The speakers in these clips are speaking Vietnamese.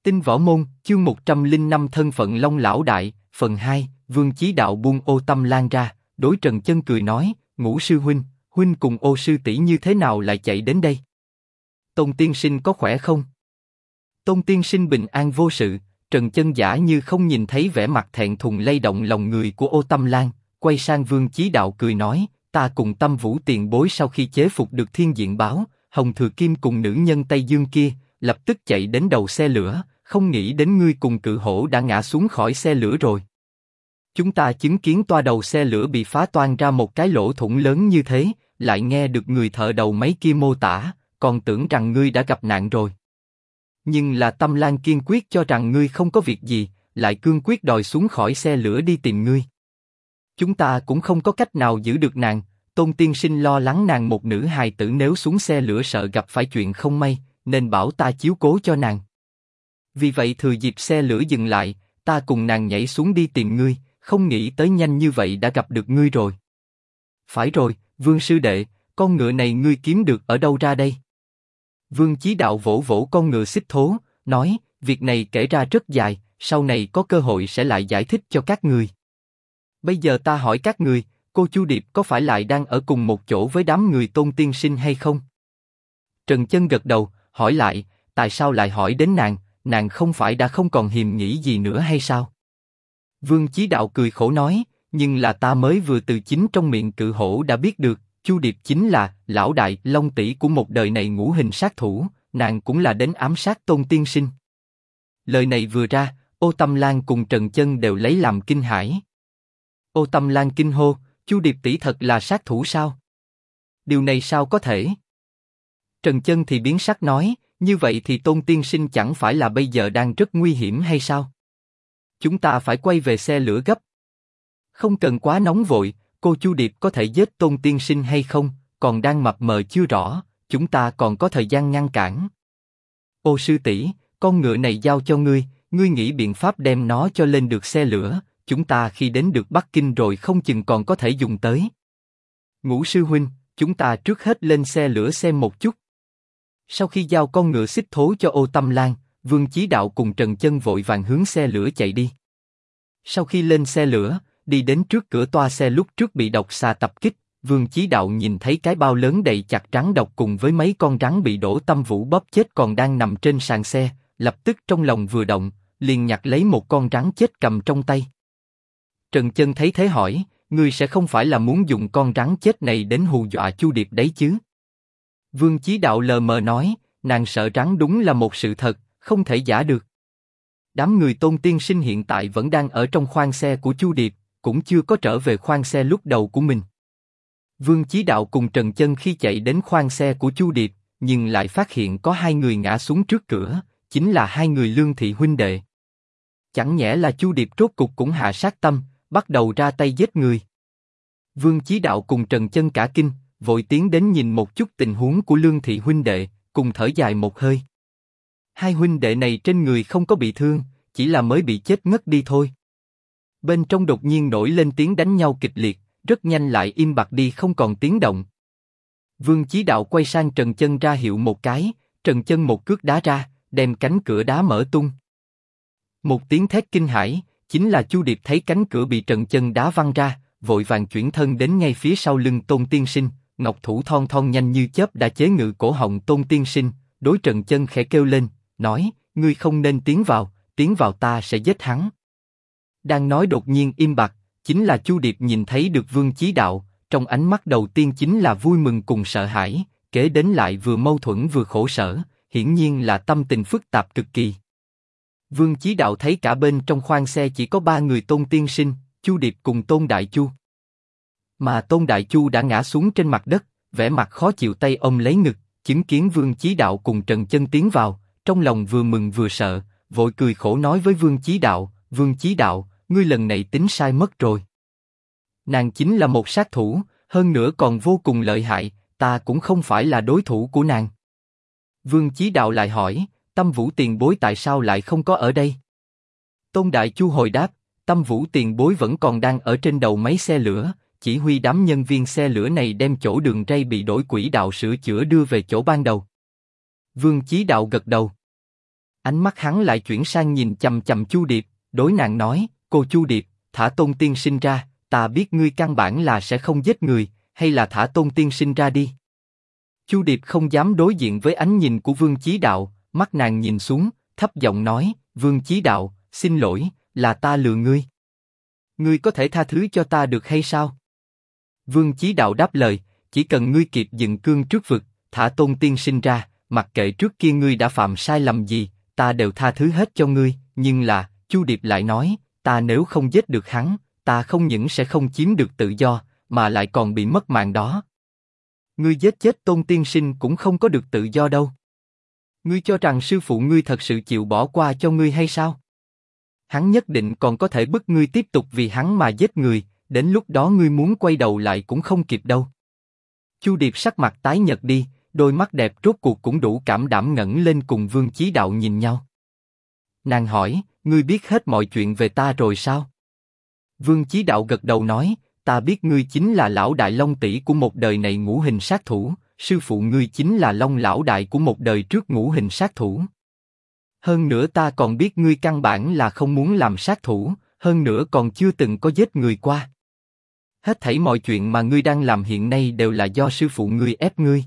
Tinh Võ Môn, chương 105 thân phận Long Lão Đại, phần 2, Vương Chí Đạo buông Ô Tâm Lan ra, đối Trần Chân cười nói, Ngũ sư huynh, huynh cùng Ô sư tỷ như thế nào lại chạy đến đây? Tôn tiên sinh có khỏe không? Tôn tiên sinh bình an vô sự. Trần Chân giả như không nhìn thấy vẻ mặt thẹn thùng lay động lòng người của Ô Tâm Lan, quay sang Vương Chí Đạo cười nói, ta cùng Tâm Vũ tiền bối sau khi chế phục được Thiên Diện Báo, Hồng Thừa Kim cùng nữ nhân Tây Dương kia, lập tức chạy đến đầu xe lửa, không nghĩ đến ngươi cùng Cự Hổ đã ngã xuống khỏi xe lửa rồi. Chúng ta chứng kiến toa đầu xe lửa bị phá toang ra một cái lỗ thủng lớn như thế, lại nghe được người thợ đầu máy kia mô tả, còn tưởng rằng ngươi đã gặp nạn rồi. Nhưng là Tâm Lan kiên quyết cho rằng ngươi không có việc gì, lại cương quyết đòi xuống khỏi xe lửa đi tìm ngươi. Chúng ta cũng không có cách nào giữ được nàng. Tôn tiên sinh lo lắng nàng một nữ hài tử nếu xuống xe lửa sợ gặp phải chuyện không may, nên bảo ta chiếu cố cho nàng. Vì vậy thừa dịp xe lửa dừng lại, ta cùng nàng nhảy xuống đi tìm ngươi, không nghĩ tới nhanh như vậy đã gặp được ngươi rồi. Phải rồi, Vương sư đệ, con ngựa này ngươi kiếm được ở đâu ra đây? Vương Chí Đạo vỗ vỗ con ngựa xích thố, nói, việc này kể ra rất dài, sau này có cơ hội sẽ lại giải thích cho các người. Bây giờ ta hỏi các người, cô Chu Điệp có phải lại đang ở cùng một chỗ với đám người Tôn tiên sinh hay không? Trần Chân gật đầu, hỏi lại, tại sao lại hỏi đến nàng, nàng không phải đã không còn hiềm nghĩ gì nữa hay sao? Vương Chí Đạo cười khổ nói, nhưng là ta mới vừa từ chính trong miệng Cự Hổ đã biết được, Chu Điệp chính là lão đại Long tỷ của một đời này ngũ hình sát thủ, nàng cũng là đến ám sát Tôn tiên sinh. Lời này vừa ra, Ô Tâm Lan cùng Trần Chân đều lấy làm kinh hãi. Ô Tâm Lan kinh hô, Chu Điệp tỷ thật là sát thủ sao? Điều này sao có thể? Trần Chân thì biến sắc nói, như vậy thì Tôn tiên sinh chẳng phải là bây giờ đang rất nguy hiểm hay sao? Chúng ta phải quay về xe lửa gấp. Không cần quá nóng vội, cô Chu Điệp có thể giết Tôn tiên sinh hay không, còn đang mập mờ chưa rõ, chúng ta còn có thời gian ngăn cản. Ô sư tỷ, con ngựa này giao cho ngươi, ngươi nghĩ biện pháp đem nó cho lên được xe lửa, chúng ta khi đến được Bắc Kinh rồi không chừng còn có thể dùng tới. Ngũ sư huynh, chúng ta trước hết lên xe lửa xem một chút. Sau khi giao con ngựa xích thố cho Ô Tâm Lan, Vương Chí Đạo cùng Trần Chân vội vàng hướng xe lửa chạy đi. Sau khi lên xe lửa, đi đến trước cửa toa xe lúc trước bị độc xà tập kích, Vương Chí Đạo nhìn thấy cái bao lớn đầy chặt rắn độc cùng với mấy con rắn bị Đỗ Tâm Vũ bóp chết còn đang nằm trên sàn xe, lập tức trong lòng vừa động, liền nhặt lấy một con rắn chết cầm trong tay. Trần Chân thấy thế hỏi, ngươi sẽ không phải là muốn dùng con rắn chết này đến hù dọa Chu Điệp đấy chứ? Vương Chí Đạo lờ mờ nói, nàng sợ rắn đúng là một sự thật, không thể giả được. Đám người Tôn tiên sinh hiện tại vẫn đang ở trong khoang xe của Chu Điệp, cũng chưa có trở về khoang xe lúc đầu của mình. Vương Chí Đạo cùng Trần Chân khi chạy đến khoang xe của Chu Điệp, nhưng lại phát hiện có hai người ngã xuống trước cửa, chính là hai người Lương thị huynh đệ. Chẳng nhẽ là Chu Điệp rốt cục cũng hạ sát tâm, bắt đầu ra tay giết người. Vương Chí Đạo cùng Trần Chân cả kinh, vội tiến đến nhìn một chút tình huống của Lương thị huynh đệ, cùng thở dài một hơi. Hai huynh đệ này trên người không có bị thương, chỉ là mới bị chết ngất đi thôi. Bên trong đột nhiên nổi lên tiếng đánh nhau kịch liệt, rất nhanh lại im bặt đi không còn tiếng động. Vương Chí Đạo quay sang Trần Chân ra hiệu một cái, Trần Chân một cước đá ra, đem cánh cửa đá mở tung. Một tiếng thét kinh hãi, chính là Chu Điệp thấy cánh cửa bị Trần Chân đá văng ra, vội vàng chuyển thân đến ngay phía sau lưng Tôn tiên sinh, ngọc thủ thon thon nhanh như chớp đã chế ngự cổ họng Tôn tiên sinh, đối Trần Chân khẽ kêu lên, nói, ngươi không nên tiến vào ta sẽ giết hắn. Đang nói đột nhiên im bặt, chính là Chu Điệp nhìn thấy được Vương Chí Đạo, trong ánh mắt đầu tiên chính là vui mừng cùng sợ hãi, kế đến lại vừa mâu thuẫn vừa khổ sở, hiển nhiên là tâm tình phức tạp cực kỳ. Vương Chí Đạo thấy cả bên trong khoang xe chỉ có ba người Tôn tiên sinh, Chu Điệp cùng Tôn Đại Chu. Mà Tôn Đại Chu đã ngã xuống trên mặt đất, vẻ mặt khó chịu tay ôm lấy ngực, chứng kiến Vương Chí Đạo cùng Trần Chân tiến vào, trong lòng vừa mừng vừa sợ, vội cười khổ nói với Vương Chí Đạo, Vương Chí Đạo, ngươi lần này tính sai mất rồi. Nàng chính là một sát thủ, hơn nữa còn vô cùng lợi hại, ta cũng không phải là đối thủ của nàng. Vương Chí Đạo lại hỏi, Tâm Vũ tiền bối tại sao lại không có ở đây? Tôn Đại Chu hồi đáp, Tâm Vũ tiền bối vẫn còn đang ở trên đầu máy xe lửa, chỉ huy đám nhân viên xe lửa này đem chỗ đường ray bị đổi quỹ đạo sửa chữa đưa về chỗ ban đầu. Vương Chí Đạo gật đầu. Ánh mắt hắn lại chuyển sang nhìn chằm chằm Chu Điệp, đối nàng nói, cô Chu Điệp, thả Tôn tiên sinh ra, ta biết ngươi căn bản là sẽ không giết người, hay là thả Tôn tiên sinh ra đi. Chu Điệp không dám đối diện với ánh nhìn của Vương Chí Đạo, mắt nàng nhìn xuống, thấp giọng nói, Vương Chí Đạo, xin lỗi, là ta lừa ngươi. Ngươi có thể tha thứ cho ta được hay sao? Vương Chí Đạo đáp lời, chỉ cần ngươi kịp dừng cương trước vực, thả Tôn tiên sinh ra, mặc kệ trước kia ngươi đã phạm sai lầm gì, ta đều tha thứ hết cho ngươi. Nhưng là, Chu Điệp lại nói, ta nếu không giết được hắn, ta không những sẽ không chiếm được tự do, mà lại còn bị mất mạng đó. Ngươi giết chết Tôn tiên sinh cũng không có được tự do đâu. Ngươi cho rằng sư phụ ngươi thật sự chịu bỏ qua cho ngươi hay sao? Hắn nhất định còn có thể bức ngươi tiếp tục vì hắn mà giết người, đến lúc đó ngươi muốn quay đầu lại cũng không kịp đâu. Chu Điệp sắc mặt tái nhợt đi, đôi mắt đẹp rốt cuộc cũng đủ cảm đảm ngẩng lên cùng Vương Chí Đạo nhìn nhau. Nàng hỏi, ngươi biết hết mọi chuyện về ta rồi sao? Vương Chí Đạo gật đầu nói, ta biết ngươi chính là lão đại Long tỷ của một đời này ngũ hình sát thủ, sư phụ ngươi chính là Long lão đại của một đời trước ngũ hình sát thủ. Hơn nữa ta còn biết ngươi căn bản là không muốn làm sát thủ, hơn nữa còn chưa từng có giết người qua. Hết thảy mọi chuyện mà ngươi đang làm hiện nay đều là do sư phụ ngươi ép ngươi.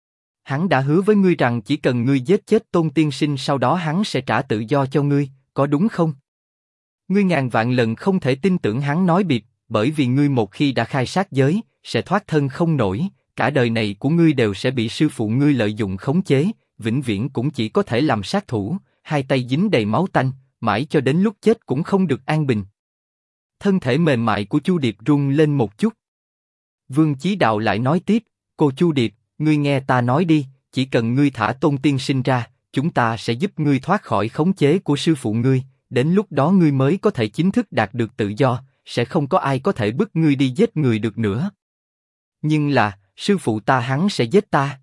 Hắn đã hứa với ngươi rằng chỉ cần ngươi giết chết Tôn tiên sinh sau đó hắn sẽ trả tự do cho ngươi, có đúng không? Ngươi ngàn vạn lần không thể tin tưởng hắn nói bịp, bởi vì ngươi một khi đã khai sát giới, sẽ thoát thân không nổi, cả đời này của ngươi đều sẽ bị sư phụ ngươi lợi dụng khống chế, vĩnh viễn cũng chỉ có thể làm sát thủ, hai tay dính đầy máu tanh, mãi cho đến lúc chết cũng không được an bình. Thân thể mềm mại của Chu Điệp rung lên một chút. Vương Chí Đạo lại nói tiếp, cô Chu Điệp, ngươi nghe ta nói đi, chỉ cần ngươi thả Tôn tiên sinh ra, chúng ta sẽ giúp ngươi thoát khỏi khống chế của sư phụ ngươi, đến lúc đó ngươi mới có thể chính thức đạt được tự do, sẽ không có ai có thể bức ngươi đi giết người được nữa. Nhưng là, sư phụ ta hắn sẽ giết ta.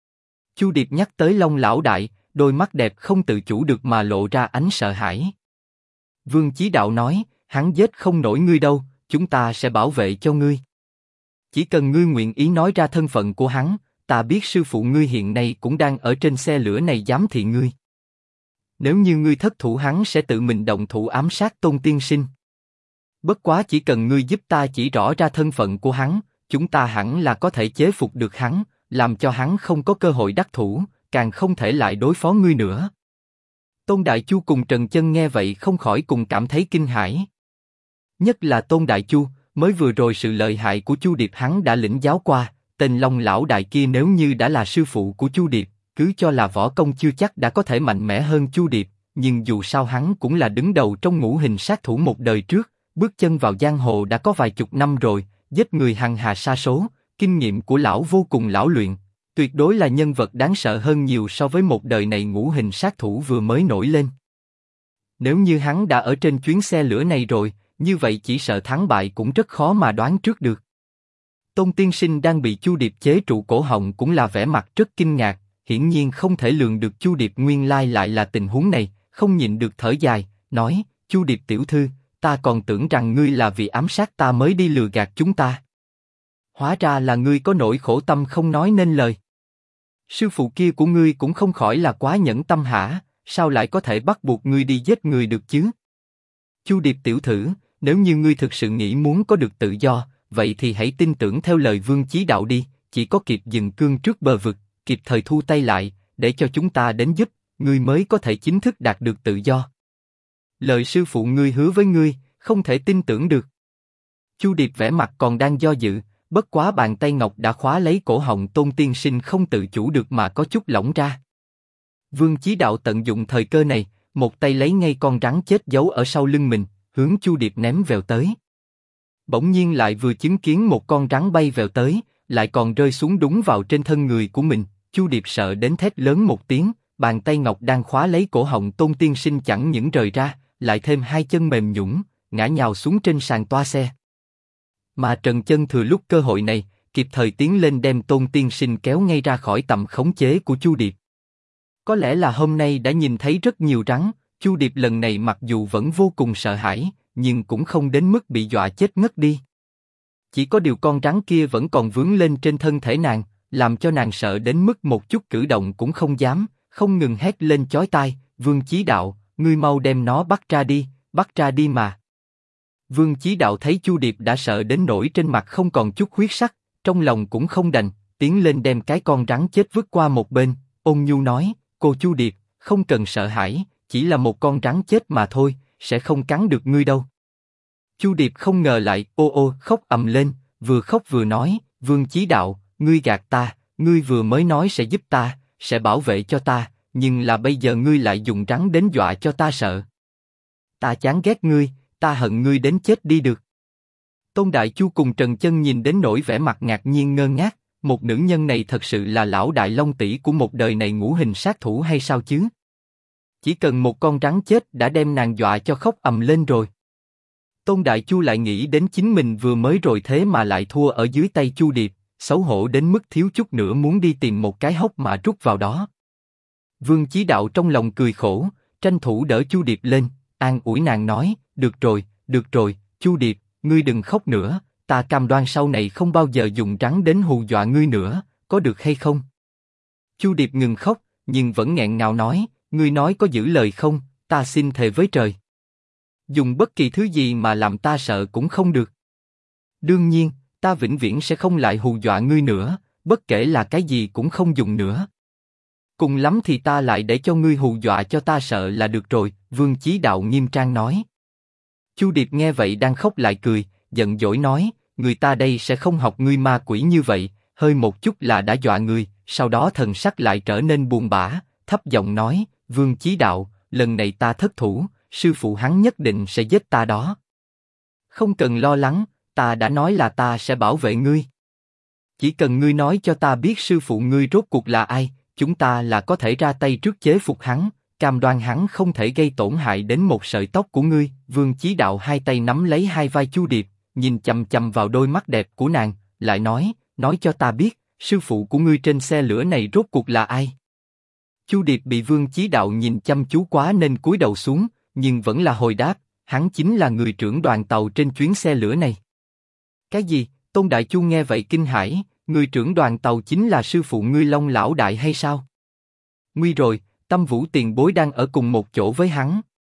Chu Điệp nhắc tới Long lão đại, đôi mắt đẹp không tự chủ được mà lộ ra ánh sợ hãi. Vương Chí Đạo nói, hắn giết không nổi ngươi đâu, chúng ta sẽ bảo vệ cho ngươi. Chỉ cần ngươi nguyện ý nói ra thân phận của hắn, ta biết sư phụ ngươi hiện nay cũng đang ở trên xe lửa này giám thị ngươi. Nếu như ngươi thất thủ hắn sẽ tự mình động thủ ám sát Tôn tiên sinh. Bất quá chỉ cần ngươi giúp ta chỉ rõ ra thân phận của hắn, chúng ta hẳn là có thể chế phục được hắn, làm cho hắn không có cơ hội đắc thủ, càng không thể lại đối phó ngươi nữa. Tôn Đại Chu cùng Trần Chân nghe vậy không khỏi cùng cảm thấy kinh hãi. Nhất là Tôn Đại Chu, mới vừa rồi sự lợi hại của Chu Điệp hắn đã lĩnh giáo qua, tên Long lão đại kia nếu như đã là sư phụ của Chu Điệp, cứ cho là võ công chưa chắc đã có thể mạnh mẽ hơn Chu Điệp, nhưng dù sao hắn cũng là đứng đầu trong ngũ hình sát thủ một đời trước, bước chân vào giang hồ đã có vài chục năm rồi, giết người hằng hà sa số, kinh nghiệm của lão vô cùng lão luyện, tuyệt đối là nhân vật đáng sợ hơn nhiều so với một đời này ngũ hình sát thủ vừa mới nổi lên. Nếu như hắn đã ở trên chuyến xe lửa này rồi, như vậy chỉ sợ thắng bại cũng rất khó mà đoán trước được. Tôn tiên sinh đang bị Chu Điệp chế trụ cổ họng cũng là vẻ mặt rất kinh ngạc, hiển nhiên không thể lường được Chu Điệp nguyên lai lại là tình huống này, không nhịn được thở dài, nói, Chu Điệp tiểu thư, ta còn tưởng rằng ngươi là vì ám sát ta mới đi lừa gạt chúng ta. Hóa ra là ngươi có nỗi khổ tâm không nói nên lời. Sư phụ kia của ngươi cũng không khỏi là quá nhẫn tâm hả, sao lại có thể bắt buộc ngươi đi giết người được chứ? Chu Điệp tiểu thư, nếu như ngươi thực sự nghĩ muốn có được tự do, vậy thì hãy tin tưởng theo lời Vương Chí Đạo đi, chỉ có kịp dừng cương trước bờ vực, kịp thời thu tay lại, để cho chúng ta đến giúp, ngươi mới có thể chính thức đạt được tự do. Lời sư phụ ngươi hứa với ngươi, không thể tin tưởng được. Chu Điệp vẻ mặt còn đang do dự, bất quá bàn tay ngọc đã khóa lấy cổ họng Tôn tiên sinh không tự chủ được mà có chút lỏng ra. Vương Chí Đạo tận dụng thời cơ này, một tay lấy ngay con rắn chết giấu ở sau lưng mình, hướng Chu Điệp ném vèo tới. Bỗng nhiên lại vừa chứng kiến một con rắn bay vèo tới, lại còn rơi xuống đúng vào trên thân người của mình. Chu Điệp sợ đến thét lớn một tiếng, bàn tay ngọc đang khóa lấy cổ họng Tôn tiên sinh chẳng những rời ra, lại thêm hai chân mềm nhũn, ngã nhào xuống trên sàn toa xe. Mà Trần Chân thừa lúc cơ hội này, kịp thời tiến lên đem Tôn tiên sinh kéo ngay ra khỏi tầm khống chế của Chu Điệp. Có lẽ là hôm nay đã nhìn thấy rất nhiều rắn, Chu Điệp lần này mặc dù vẫn vô cùng sợ hãi, nhưng cũng không đến mức bị dọa chết ngất đi. Chỉ có điều con rắn kia vẫn còn vướng lên trên thân thể nàng, làm cho nàng sợ đến mức một chút cử động cũng không dám, không ngừng hét lên chói tai, Vương Chí Đạo, ngươi mau đem nó bắt ra đi mà. Vương Chí Đạo thấy Chu Điệp đã sợ đến nỗi trên mặt không còn chút huyết sắc, trong lòng cũng không đành, tiến lên đem cái con rắn chết vứt qua một bên, ôn nhu nói, cô Chu Điệp, không cần sợ hãi, chỉ là một con rắn chết mà thôi, sẽ không cắn được ngươi đâu. Chu Điệp không ngờ lại ô ô khóc ầm lên, vừa khóc vừa nói, Vương Chí Đạo, ngươi gạt ta, ngươi vừa mới nói sẽ giúp ta, sẽ bảo vệ cho ta, nhưng là bây giờ ngươi lại dùng rắn đến dọa cho ta sợ. Ta chán ghét ngươi, ta hận ngươi đến chết đi được. Tôn Đại Chu cùng Trần Chân nhìn đến nỗi vẻ mặt ngạc nhiên ngơ ngác, một nữ nhân này thật sự là lão đại long tỷ của một đời này ngũ hình sát thủ hay sao chứ? Chỉ cần một con rắn chết đã đem nàng dọa cho khóc ầm lên rồi. Tôn Đại Chu lại nghĩ đến chính mình vừa mới rồi thế mà lại thua ở dưới tay Chu Điệp, xấu hổ đến mức thiếu chút nữa muốn đi tìm một cái hốc mà rút vào đó. Vương Chí Đạo trong lòng cười khổ, tranh thủ đỡ Chu Điệp lên, an ủi nàng nói, được rồi, Chu Điệp, ngươi đừng khóc nữa, ta cam đoan sau này không bao giờ dùng rắn đến hù dọa ngươi nữa, có được hay không? Chu Điệp ngừng khóc, nhưng vẫn nghẹn ngào nói, ngươi nói có giữ lời không? Ta xin thề với trời, dùng bất kỳ thứ gì mà làm ta sợ cũng không được. Đương nhiên, ta vĩnh viễn sẽ không lại hù dọa ngươi nữa, bất kể là cái gì cũng không dùng nữa. Cùng lắm thì ta lại để cho ngươi hù dọa cho ta sợ là được rồi. Vương Chí Đạo nghiêm trang nói. Chu Điệp nghe vậy đang khóc lại cười, giận dỗi nói, người ta đây sẽ không học ngươi ma quỷ như vậy, hơi một chút là đã dọa người. Sau đó thần sắc lại trở nên buồn bã, thấp giọng nói, Vương Chí Đạo, lần này ta thất thủ, sư phụ hắn nhất định sẽ giết ta đó. Không cần lo lắng, ta đã nói là ta sẽ bảo vệ ngươi. Chỉ cần ngươi nói cho ta biết sư phụ ngươi rốt cuộc là ai, chúng ta là có thể ra tay trước chế phục hắn, cam đoan hắn không thể gây tổn hại đến một sợi tóc của ngươi. Vương Chí Đạo hai tay nắm lấy hai vai Chu Điệp, nhìn chằm chằm vào đôi mắt đẹp của nàng, lại nói cho ta biết, sư phụ của ngươi trên xe lửa này rốt cuộc là ai? Chu Điệp bị Vương Chí Đạo nhìn chăm chú quá nên cúi đầu xuống, nhưng vẫn là hồi đáp, hắn chính là người trưởng đoàn tàu trên chuyến xe lửa này. Cái gì? Tôn Đại Chu nghe vậy kinh hãi, người trưởng đoàn tàu chính là sư phụ ngươi Long lão đại hay sao? Nguy rồi, Tâm Vũ tiền bối đang ở cùng một chỗ với hắn.